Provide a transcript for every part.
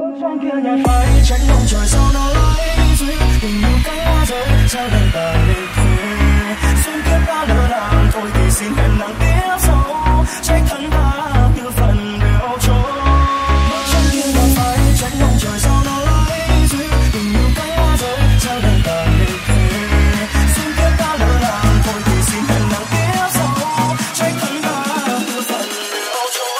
Trên kia nhạt phai trách mong trời sao nó lấy duyên tình yêu cánh hoa rơi sao đành ta nên thuê duyên kiếp đã lỡ làng thôi thì xin hẹn nàng tiếp sau trách thân ta như phần đều trôi. Trên kia nhạt phai trách mong trời sao nó lấy duyên tình yêu cánh hoa rơi sao đành ta nên thuê duyên kiếp đã lỡ làng thôi thì xin hẹn nàng tiếp sau trách thân ta như phần đều trôi.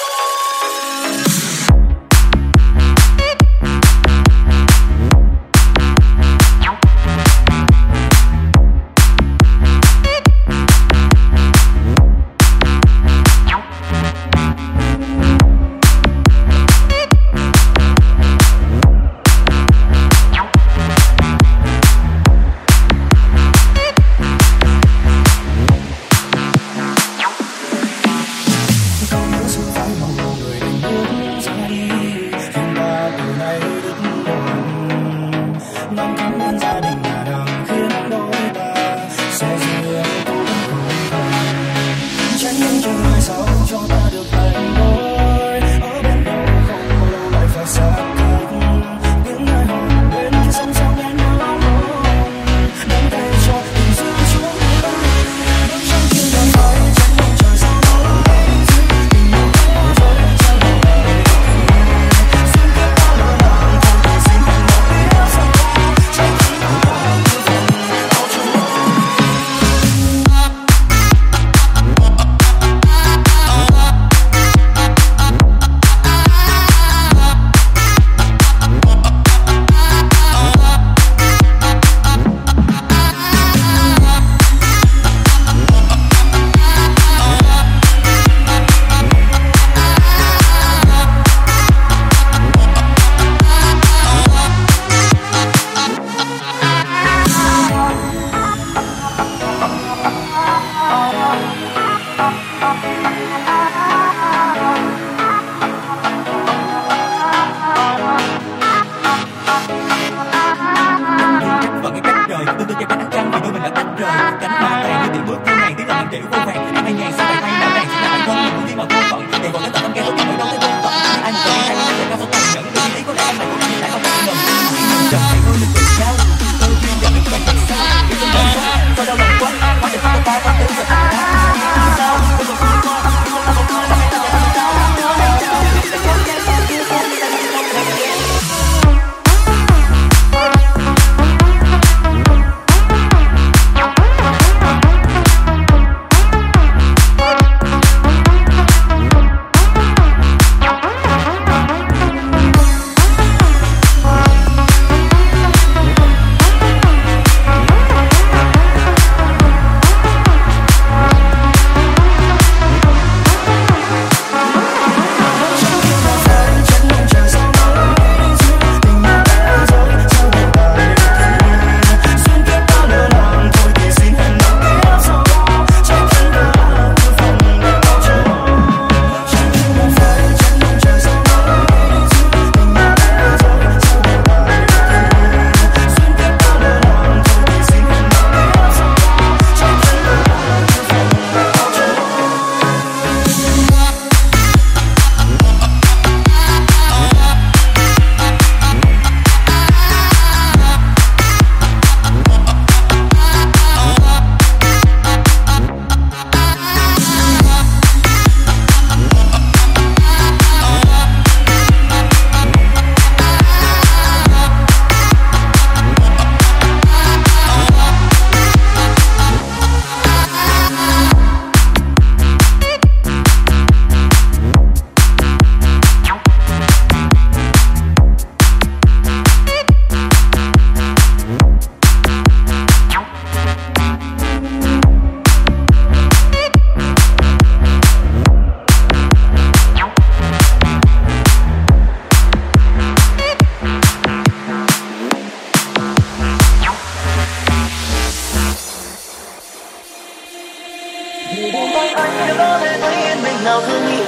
nào thương nghĩ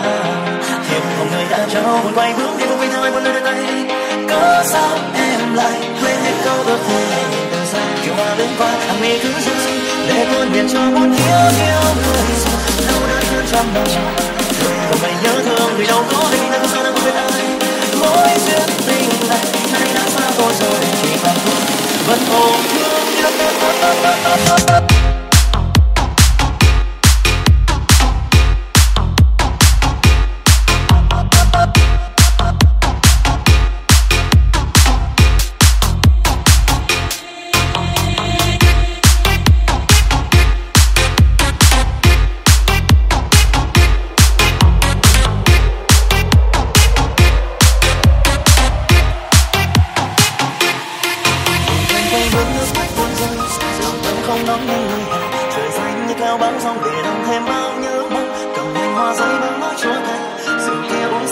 thiệp một người đã trao buồn quay bước đi cùng với thương ai buồn nơi đời tay. Cớ sao em lại quên hết câu ước thề từ xa kiểu hoa lên qua hàng mi cứ rơi để luôn miền cho muốn yêu người đâu đã thương trăm năm rồi mày nhớ thương vì đâu có đây đâu sao đâu biết ai mỗi duyên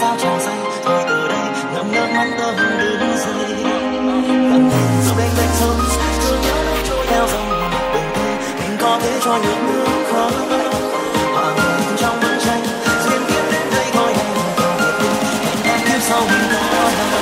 sao chẳng say, thôi từ đây ngậm nước mắt tơ hồng đến rơi. Lặng thầm dẫu đánh đánh sâu, thương nhớ nó trôi theo dòng bình tĩnh, mình có thể cho những bước khó. Hòa mình trong bức tranh, duyên kiếp đến đây thôi em không thể tin, hẹn em kiếp sau mình có nhau.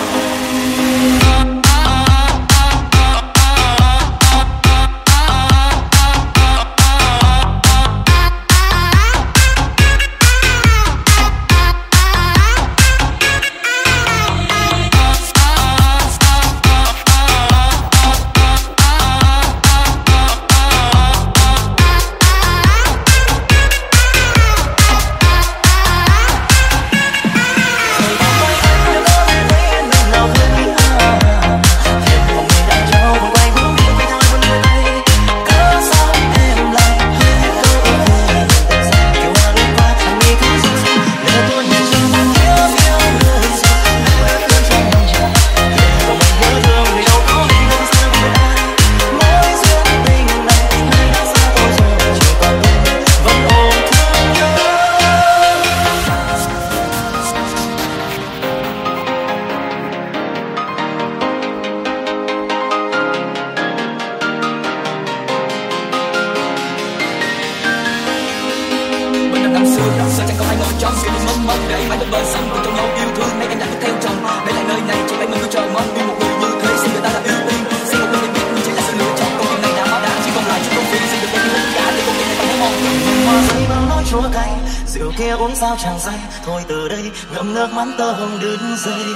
Rượu kia uống sao chẳng say, thôi từ đây ngậm nước mắt tơ hồng đứt rơi.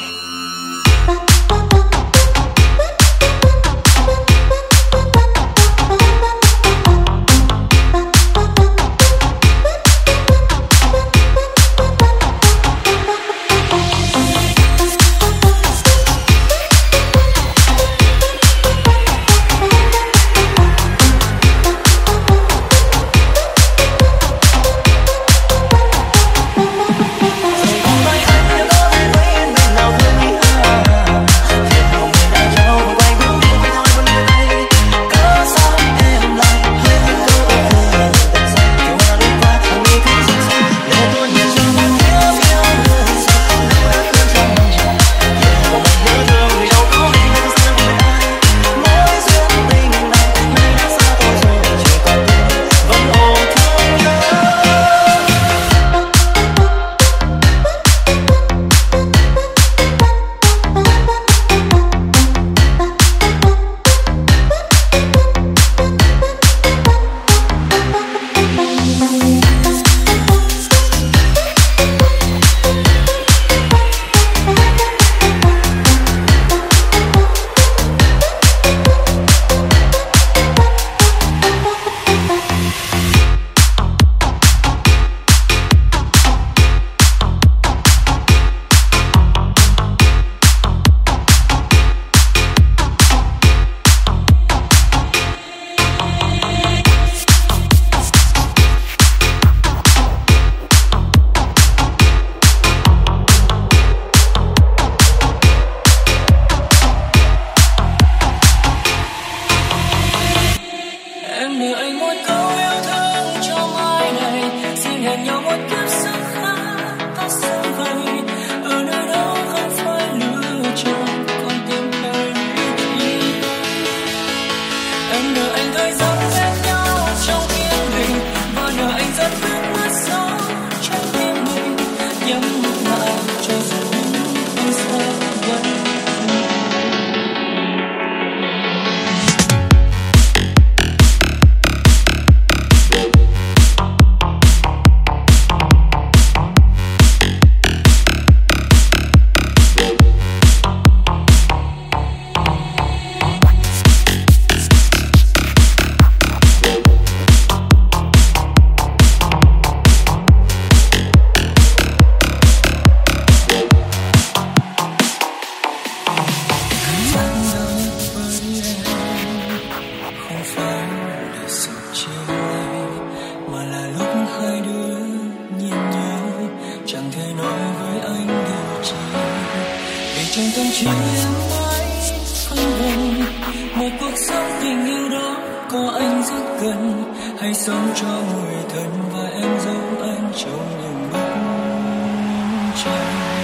trong tâm trí em mãi phân vân một cuộc sống tình yêu đó có anh rất gần hay sống cho người thân và em giấu anh trong những bức tranh.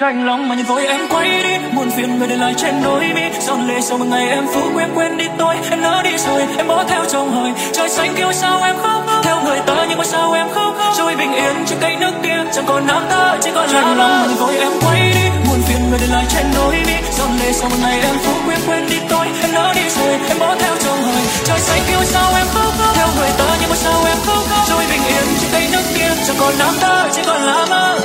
Rành lòng mà nhìn vội em quay đi, muôn phiền người để lại trên đôi mi. Giọt lệ sau một ngày em phũ quên đi tôi, em lỡ đi rồi em bỏ theo dòng hồi. Trời xanh kêu sao em khóc, theo người ta nhưng mà sao em khóc. Trôi bình yên trên cây nước kia, chẳng còn năm ta chỉ còn rành lòng mà nhìn vội em quay đi, muôn phiền người để lại trên đôi mi. Giọt lệ sau một ngày em phũ quên đi tôi, em lỡ đi rồi em bỏ theo dòng hồi. Trời xanh kêu sao em khóc, theo người ta nhưng mà sao em khóc. Trôi bình yên trên cây nước kia, chẳng còn năm ta chỉ còn là mơ.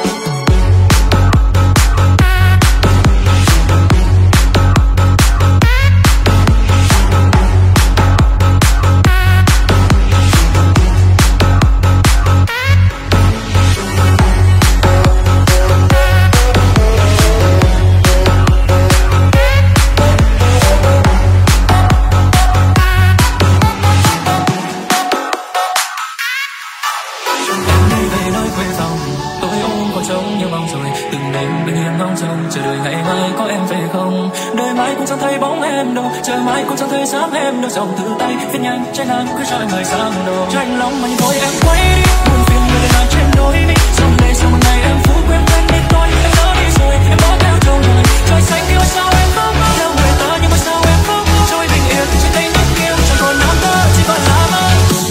Trời mai cũng chẳng thấy dám em đâu, dòng thư tay viết nhanh trái nắng cứ rơi người sang đầu. Rành lòng mà nhìn vội em quay đi, buồn phiền người để lại trên đôi mi. Dòng lệ sau một ngày em phũ quên đi tôi, em lỡ đi rồi em bỏ theo dòng đời. Trời xanh kêu sao em khóc, theo người ta nhưng mà sao em khóc. Trôi bình yên trên cây nước kia, chẳng còn năm ta chỉ còn là mơ.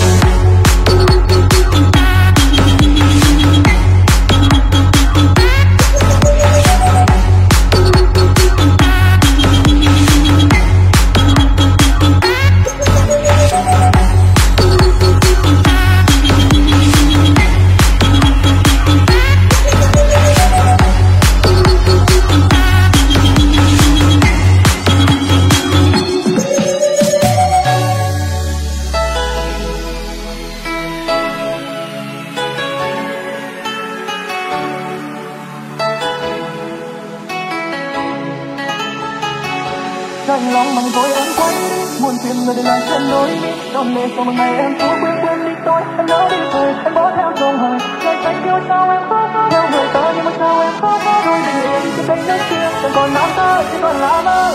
Rành lòng mà nhìn vội em quay đi, muôn phiền người để lại trên đôi mi. Giọt lệ sau một ngày em phũ quên đi tôi, em lỡ đi rồi em bỏ theo dòng hồi. Trời xanh kêu sao em khóc, theo người ta nhưng mà sao em khóc. Trôi bình yên trên cây nước kia, chẳng còn năm ta chỉ còn là mơ.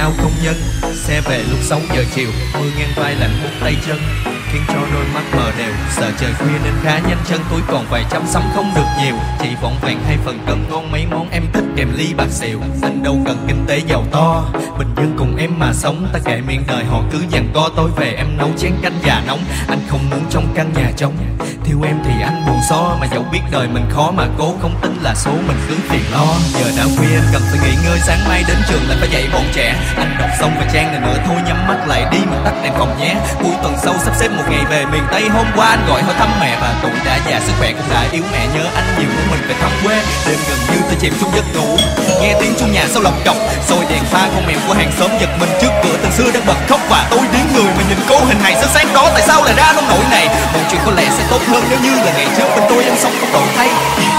áo công nhân. Xe về lúc 6 giờ chiều, mưa ngang vai lạnh buốt tay chân, khiến cho đôi mắt mờ đều. Sợ trời khuya nên khá nhanh chân, túi còn vài trăm sắm không được nhiều. Chỉ vỏn vẹn 2 phần cơm ngon, mấy món em thích kèm ly bạc xỉu. Anh đâu cần kinh tế giàu to, bình dân cùng em mà sống. Ta kệ miệng đời họ cứ giằng co, tối về em nấu chén canh gà nóng. Anh không muốn trong căn nhà trống, thiếu em thì anh buồn xó. Mà dẫu biết đời mình khó mà cố không tính là số, mình cứ tiền lo. Giờ đã khuya anh cần phải nghỉ ngơi, sáng mai đến trường lại phải dạy bọn trẻ. Anh đọc xong vài trang này nữa thôi nhắm mắt lại đi mà tắt đèn phòng nhé. Cuối tuần sau sắp xếp một ngày về miền Tây. Hôm qua anh gọi hỏi thăm mẹ và tuổi đã già sức khỏe cũng đã yếu, mẹ nhớ anh nhiều nên mình phải thăm quê. Đêm gần như tôi chìm trong giấc ngủ, nghe tiếng chuông nhà sau lọc cọc, xôi đèn pha con mèo của hàng xóm giật mình trước cửa từ xưa đang bật khóc. Và tôi điếng người mà nhìn cô hình hài sáng sáng đó, tại sao lại ra nông nỗi này. Mọi chuyện có lẽ sẽ tốt hơn nếu như là ngày trước bên tôi em sống không đổi thay.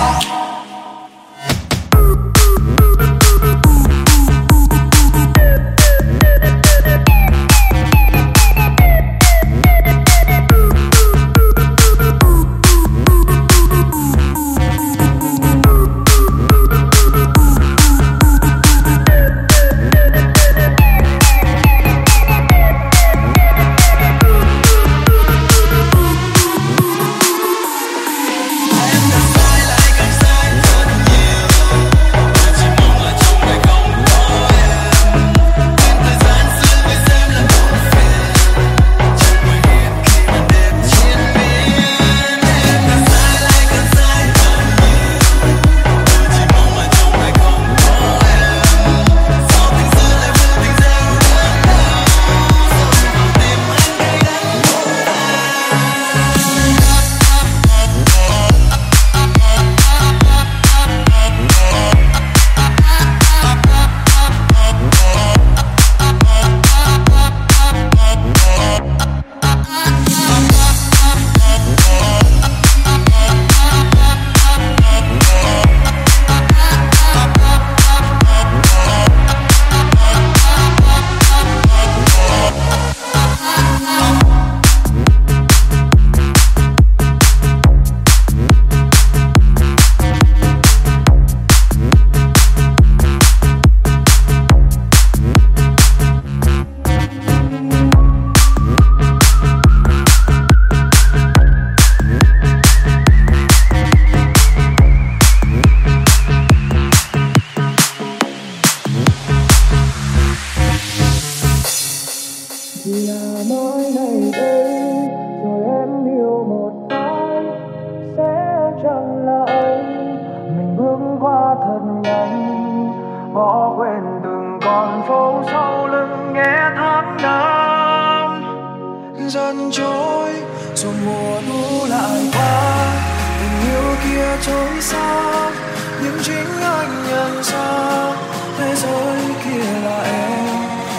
Dần trôi rồi mùa thu lại qua, tình yêu kia trôi xa, nhưng chính anh nhận ra thế giới kia là em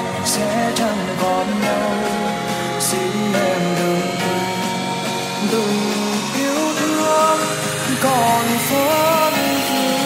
sẽ chẳng còn đâu. Xin em đừng yêu thương còn phân vân.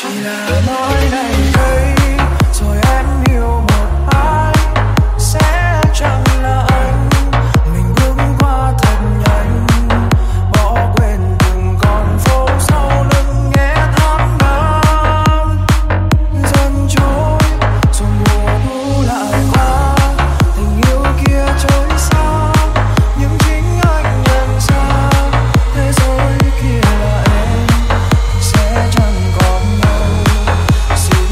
chỉ là nói này thôi, rồi em yêu một ai sẽ chẳng là anh. Mình bước qua thật nhanh, bỏ quên từng con phố sau lưng nghe tháng năm dần trôi, rồi mùa thu lại qua, tình yêu kia trôi xa, nhưng chính anh nhận ra thế giới kia là em sẽ chẳng còn nhau. Xin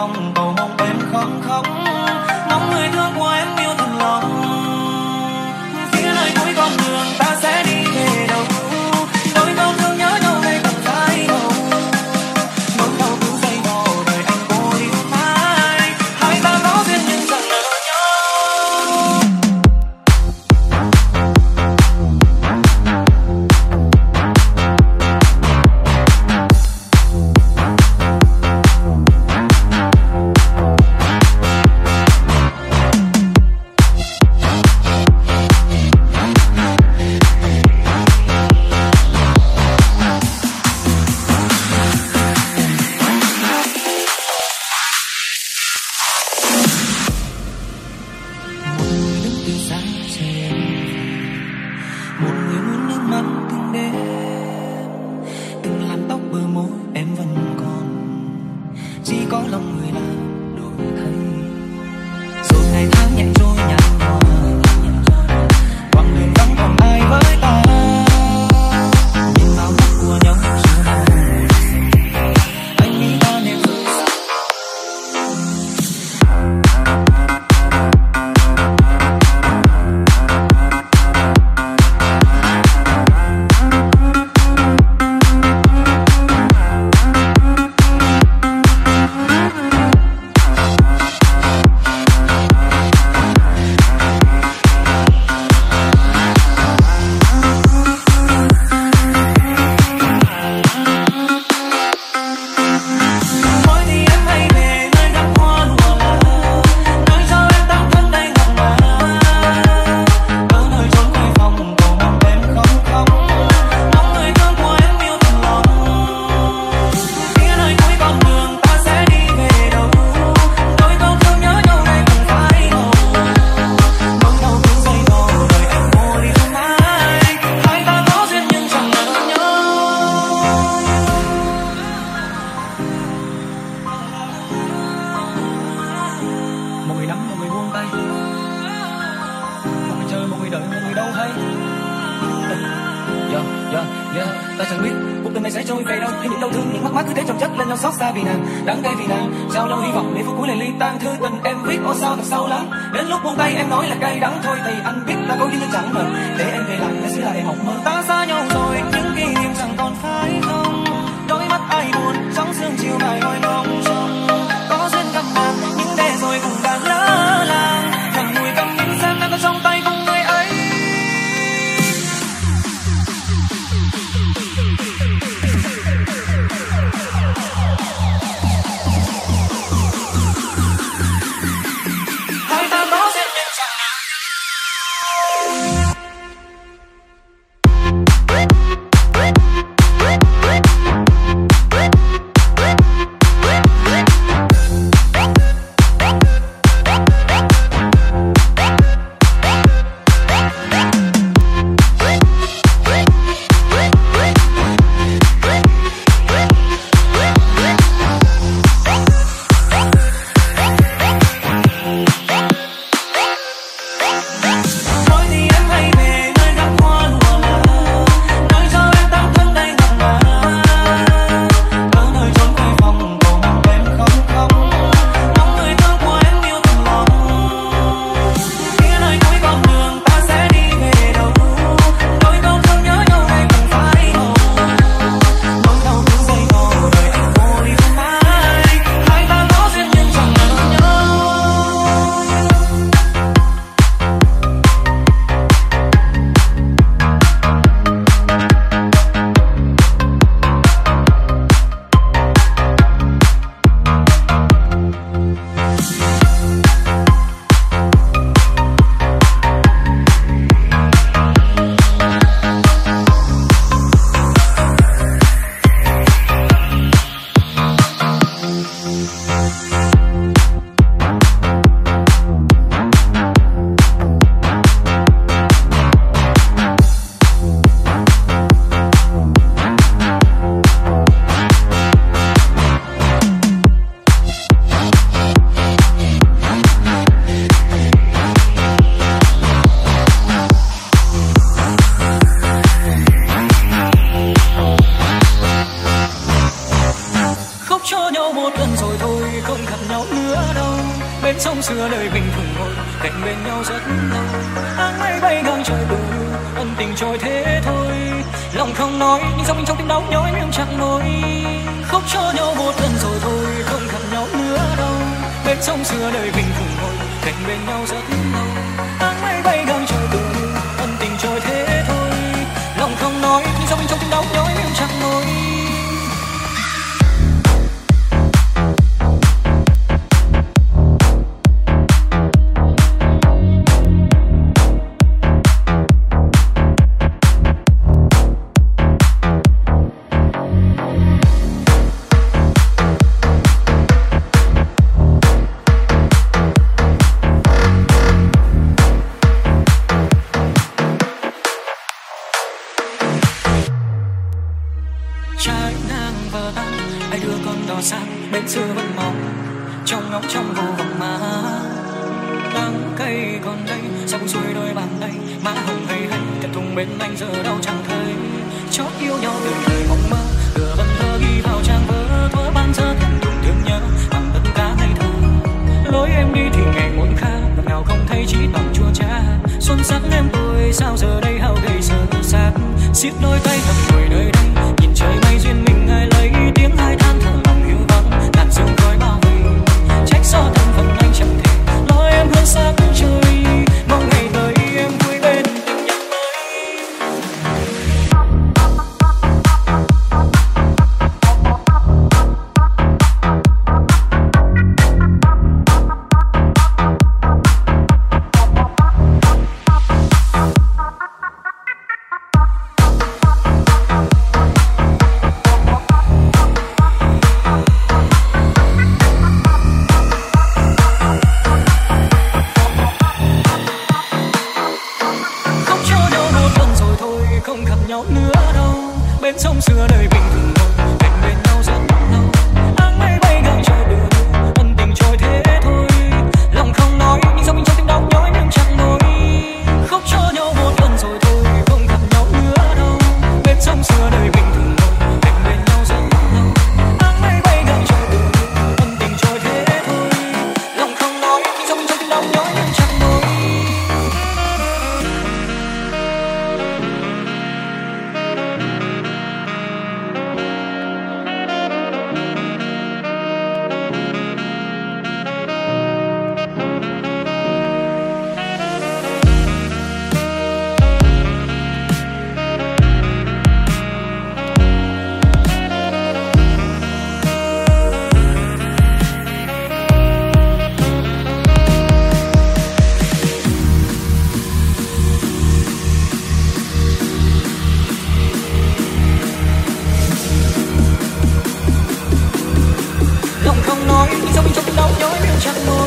phòng cầu mong em không khóc, mong người thương của em yêu thật lòng. Phía nơi cuối con đường ta sẽ đi về đâu, đôi câu thương nhớ nhau đây cần phải đâu. Nỗi đau cứ dây dò đời anh cô đi mãi, hai ta có duyên nhưng chẳng nỡ nhau. Ta chẳng biết cuộc tình này sẽ trôi về đâu, khi những đau thương những mất mát cứ thế chồng chất lên nhau xót xa vì nàng, đắng cay vì nàng. Sao lâu hy vọng để phút cuối này ly tan, thư tình em viết ô sao thật sâu lắng. Đến lúc buông tay em nói là cay đắng thôi thì anh biết ta có duyên nhưng chẳng ngờ để em về lại để xưa là em mộng mơ. Ta xa nhau rồi những kỷ niệm chẳng còn phải không, đôi mắt ai buồn trong sương chiều bài hỏi mong trông. Có duyên gặp nàng nhưng để rồi cũng đang lỡ làng, thầm mùi căm nhìn xem đang có trong tay cùng người ấy. Khóc cho cho nhau một lần rồi thôi, không gặp nhau nữa đâu. Bên sông xưa đời bình thường ngồi cạnh bên nhau rất lâu. Áng mây bay ngang trời bờ, ân tình trôi thế thôi. Lòng không nói nhưng dòng mình trong tim đau nhói miệng chẳng môi. Khóc cho nhau một lần rồi thôi, không gặp nhau nữa đâu. Bên sông xưa đời bình thường ngồi cạnh bên nhau rất lâu. Áng mây bay ngang trời bờ, ân tình trôi thế thôi. Lòng không nói nhưng dòng mình trong tim đau nhói miệng chẳng môi. Bên xưa vẫn mong trong ngóng trong vô vọng má. Đắng cay còn đây sao buông xuôi đôi bàn tay, má hồng hay hay kẹp thùng bên anh giờ đâu chẳng thấy. Chót yêu nhau từ thời mộng mơ, đưa vần thơ ghi vào trang vỡ thuở ban giờ thầm thùng thương nhớ bằng tất cả ngây thơ. Lối em đi thì ngày muộn kha, lần nào không thấy chỉ bằng chua cha. Xuân sắc em tôi sao giờ đây hao gầy sơ sát, xiết đôi tay thầm ngồi nơi đây nhìn trời mây duyên mình ai lấy tiếng hai than thở lòng hiu vắng. Đàn dương khói bao vây trách do thân phận anh chẳng thể nói em hơn sáng trời. Mong ngày tới em vui bên tình nhân mới. Bên sông xưa đời bình thường ngồi cạnh bên nhau rất lâu. Áng mây bay ngang trời bờ, ân tình trôi thế thôi. Lòng không nói nhưng dòng mình trong tim đau nhói miệng chẳng môi. Khóc cho nhau một lần rồi thôi, không gặp nhau nữa đâu. Bên sông xưa đời bình thường ngồi cạnh bên nhau rất lâu. Áng mây bay ngang trời bờ, ân tình trôi thế thôi. Lòng không nói nhưng dòng mình trong tim đau nhói miệng chẳng môi. Không nói sao mình trong tim đau nhói miệng chẳng môi.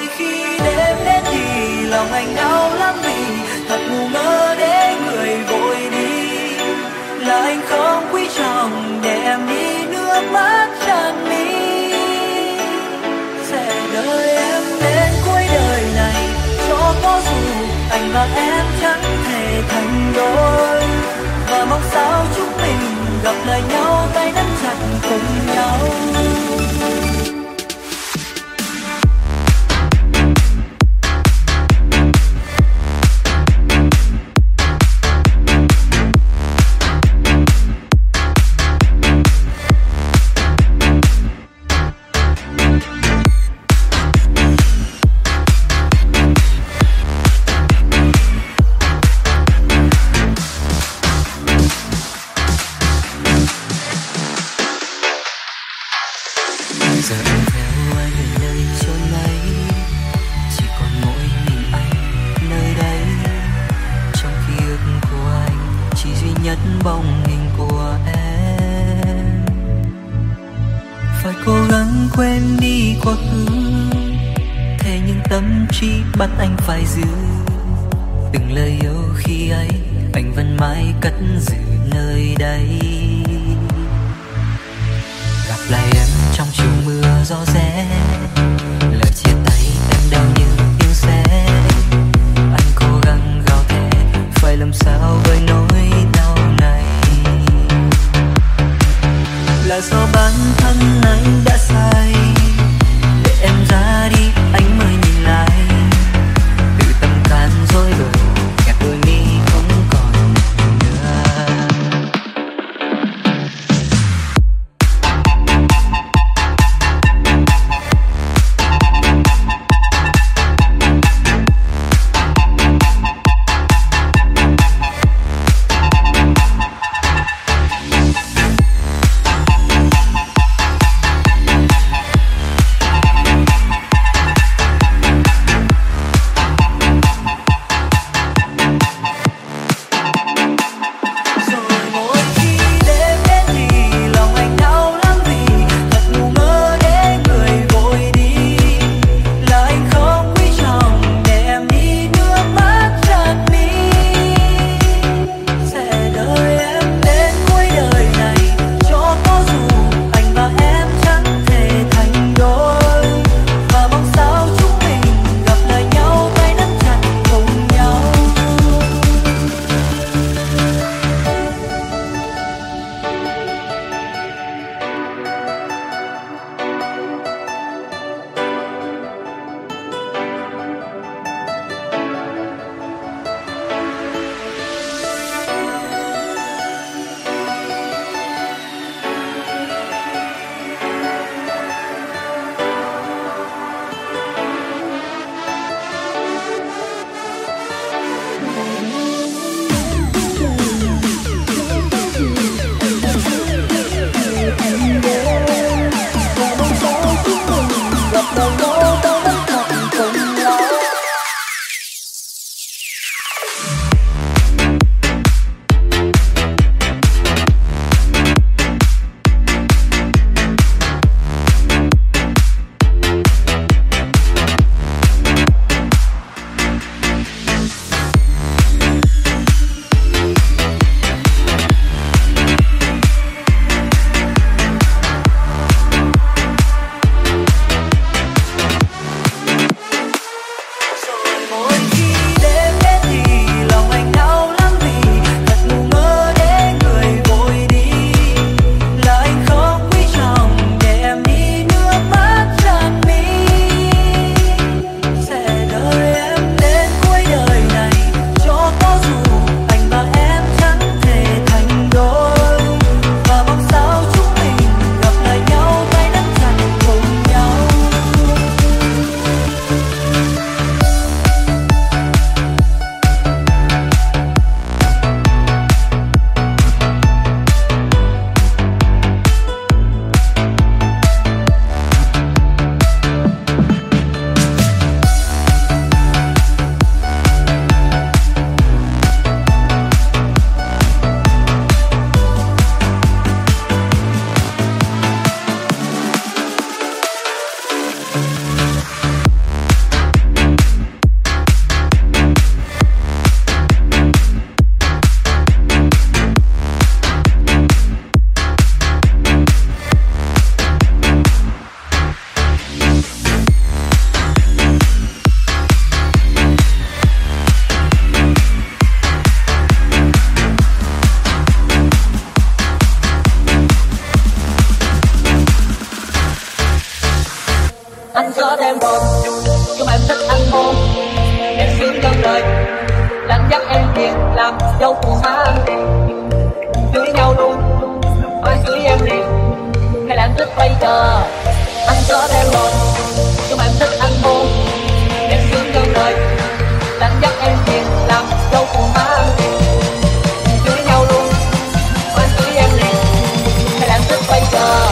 rồi khi đêm đến thì lòng anh đau lắm vì thật ngu ngơ để người vội đi. Là anh không quý trọng để em đi nước mắt tràn mi. Sẽ đợi em đến cuối đời này cho có dù anh và em chẳng thể thành đôi. Và mong sao chúng mình gặp lại nhau tay nắm chặt cùng nhau. Giờ em theo anh về nơi chốn ấy, chỉ còn mỗi mình anh nơi đây. Trong ký ức của anh chỉ duy nhất bóng hình của em. Phải cố gắng quên đi quá khứ, thế nhưng tâm trí bắt anh phải giữ. Từng lời yêu khi ấy anh vẫn mãi cất giữ nơi đây. Gặp lại em trong chiều mưa gió rét, lời chia tay em đau như tiếng sét. Anh cố gắng gào thét, phải làm sao với nỗi đau này. Là do bản thân anh đã sai, để em ra đi anh mới nhìn lại. Tự tâm can dối rồi, kẹp đôi mi không còn nữa. Anh có thêm hồn nhưng mà em thích anh hôn. Em xuyên gần đời lặng dắt em về làm dâu của má anh. Cưới nhau luôn ôi cưới em liền hay là anh thích bây giờ. Anh có thêm hồn nhưng mà em thích anh hôn. Em xuyên gần đời lặng dắt em về làm dâu của má anh. Cưới nhau luôn ôi cưới em liền hay là anh thích bây giờ.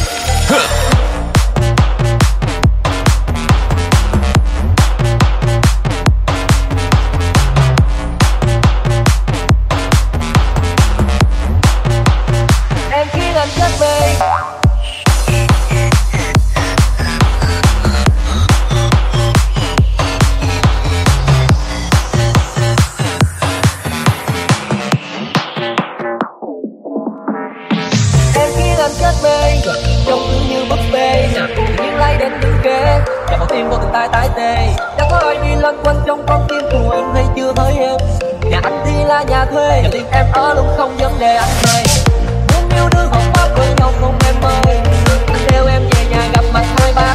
Tái tê đã có ai đi lăn quanh trong con tim của em hay chưa hỡi em. Nhà anh thì là nhà thuê, nhà tiền em ở luôn không vấn đề anh ơi. Muốn yêu đương học pháp với nhau không em ơi. Anh theo em về nhà gặp mặt hai ba.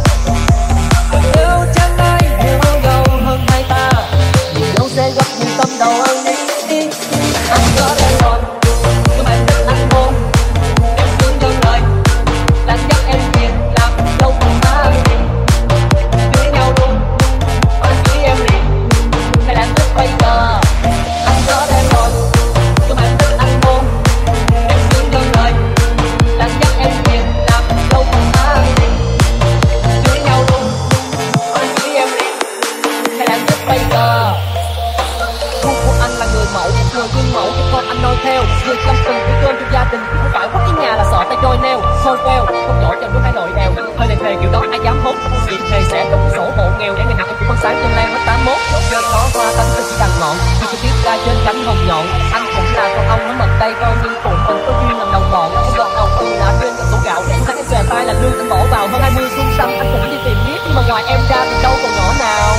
Yêu chẳng ai yêu giàu hơn hai ta. Nhìn nhau sẽ gặp những tâm đầu hơn đi. Anh có đây rồi nhưng mà em thích anh hôn. Em thương gần đời lặng dắt em về làm dâu của má anh. Bây giờ anh có thêm rồi nhưng mà em thích anh hôn. Em thương gần đời lặng dắt em về làm dâu của má anh. Cưới nhau luôn ôi cưới em liền hay là em thích bây giờ. Gu của anh là người mẫu, người gương mẫu cho con anh noi theo. Người chăm từng bữa cơm trong gia đình, không phải quất cái nhà là sợ tay trôi neo. Thôi queo không giỏi chồng đứa hai nội đèo, hơi lề thề kiểu đó ai dám hốt. Việc thề sẽ trong sổ hộ nghèo để ngày nào em cũng phân sáng trên lan hết 81. Chơi có hoa tanh tôi chỉ đằng ngọn, khi tôi biết ra trên cánh hồng nhọn. Anh cũng là con ong nó mật tay con nhưng tụi mình có duyên làm đồng bọn. Em gọt đầu từ là trên cả sổ gạo, thấy em xòe tay là lương anh bỏ vào hơn 20 xuân xanh. Anh cũng đi tìm biết nhưng mà ngoài em ra thì đâu còn nhỏ nào.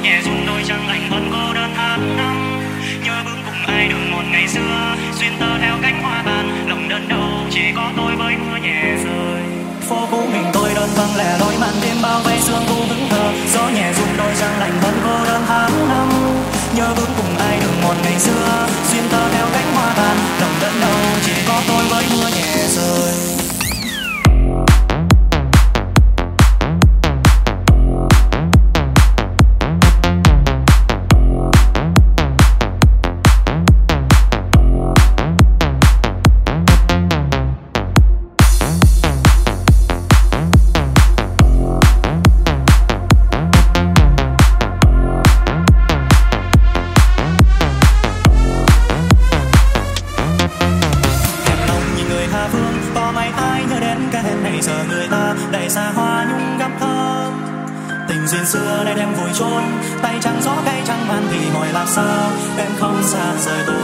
nhẹ run đôi chân anh vẫn cô đơn tháng năm. Nhớ bước cùng ai đường một ngày xưa, xuyên tơ theo cánh hoa tàn, lòng đơn đâu chỉ có tôi với mưa nhẹ rơi. Phố cũ mình tôi đơn vắng lẻ loi màn đêm bao vây sương thu vững thờ, gió nhẹ run đôi chân lạnh vẫn cô đơn tháng năm. Nhớ bước cùng ai đường một ngày xưa, xuyên tơ theo cánh hoa tàn, lòng đơn đâu chỉ có tôi với mưa nhẹ rơi. Đầy xa hoa nhung gắm thơm tình duyên xưa nay đem vùi chôn, tay trắng gió cây trắng man thì hỏi làm sao em không xa rời tôi.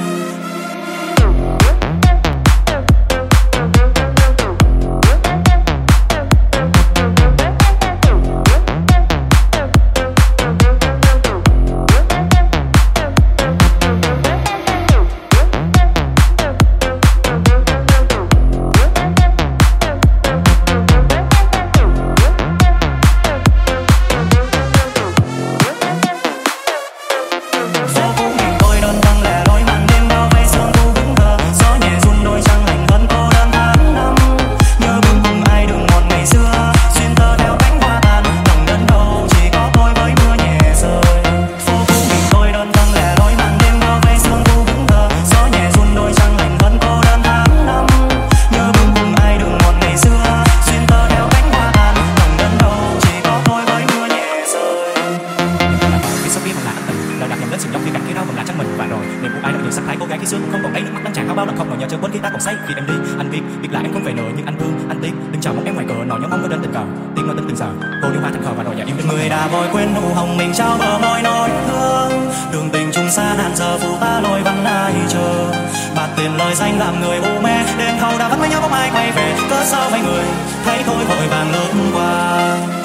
Bao lần không ngồi nhờ chơi quên khi ta còn say khi em đi anh biết là em không về nữa nhưng anh thương anh tiếc đừng chào mong em ngoài cửa nỗi nhớ mong có đến tình cờ tiếng nói tính từng giờ cô điêu hoa thành khờ và rồi dạ yêu người đã vội quên nụ hồng mình trao bờ môi nỗi thương đường tình chung xa nạn giờ phụ ta lối vắng ai chờ bạc tiền lời danh làm người u mê đêm thâu đã vẫn với nhau không ai quay về cớ sao mấy người thấy thôi vội vàng lướt qua.